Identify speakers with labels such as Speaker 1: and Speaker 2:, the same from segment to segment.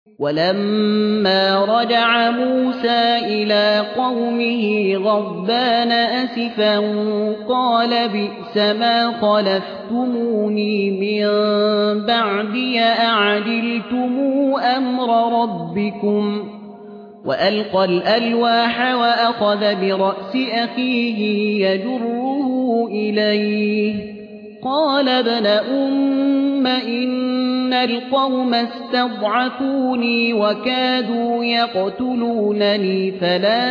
Speaker 1: ولما رجع موسى إلى قومه غضبان أسفا قال بئس ما خلفتموني من بعدي أعجلتم أمر ربكم وألقى الألواح وأخذ برأس أخيه يجره إليه قال ابن أم إن القوم استضعفوني وكادوا يقتلونني فلا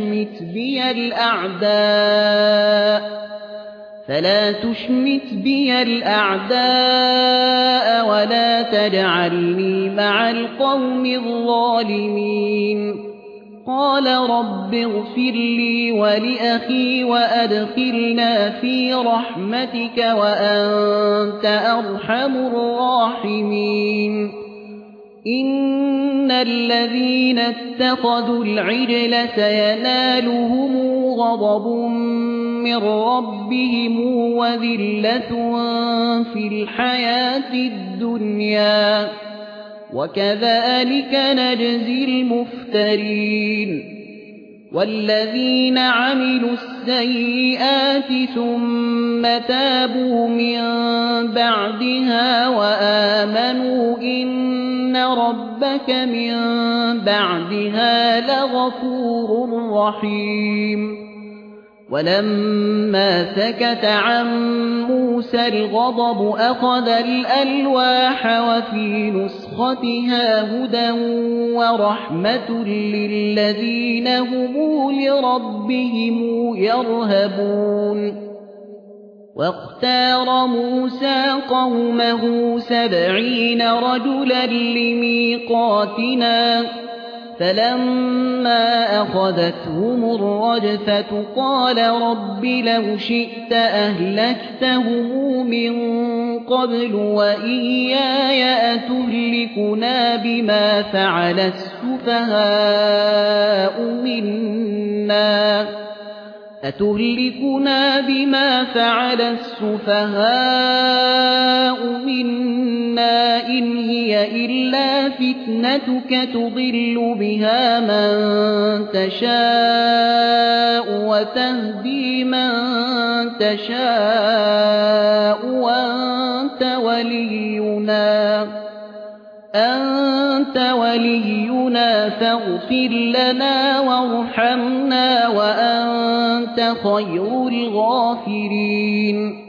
Speaker 1: تشمت بي الأعداء ولا تجعلني مع القوم الظالمين قال رب اغفر لي ولأخي وأدخلنا في رحمتك وأنت أرحم الراحمين إن الذين اتخذوا العجل سينالهم غضب من ربهم وذلة في الحياة الدنيا وكذلك نجزي المفترين والذين عملوا السيئات ثم تابوا من بعدها وآمنوا إن ربك من بعدها لغفور رحيم ولما سكت عن موسى الغضب أخذ الألواح وفي نسختها هدى ورحمة للذين هم لربهم يرهبون واختار موسى قومه 70 رجلا لميقاتنا فلما أخذتهم الرجفة قال رب لو شئت أهلكتهم من قبل وإياي أتهلكنا بما فعل السفهاء منا إن هي إلا فتنتك تضل بها من تشاء وتهدي من تشاء أنت ولينا فاغفر لنا وارحمنا وأنت خير الغافرين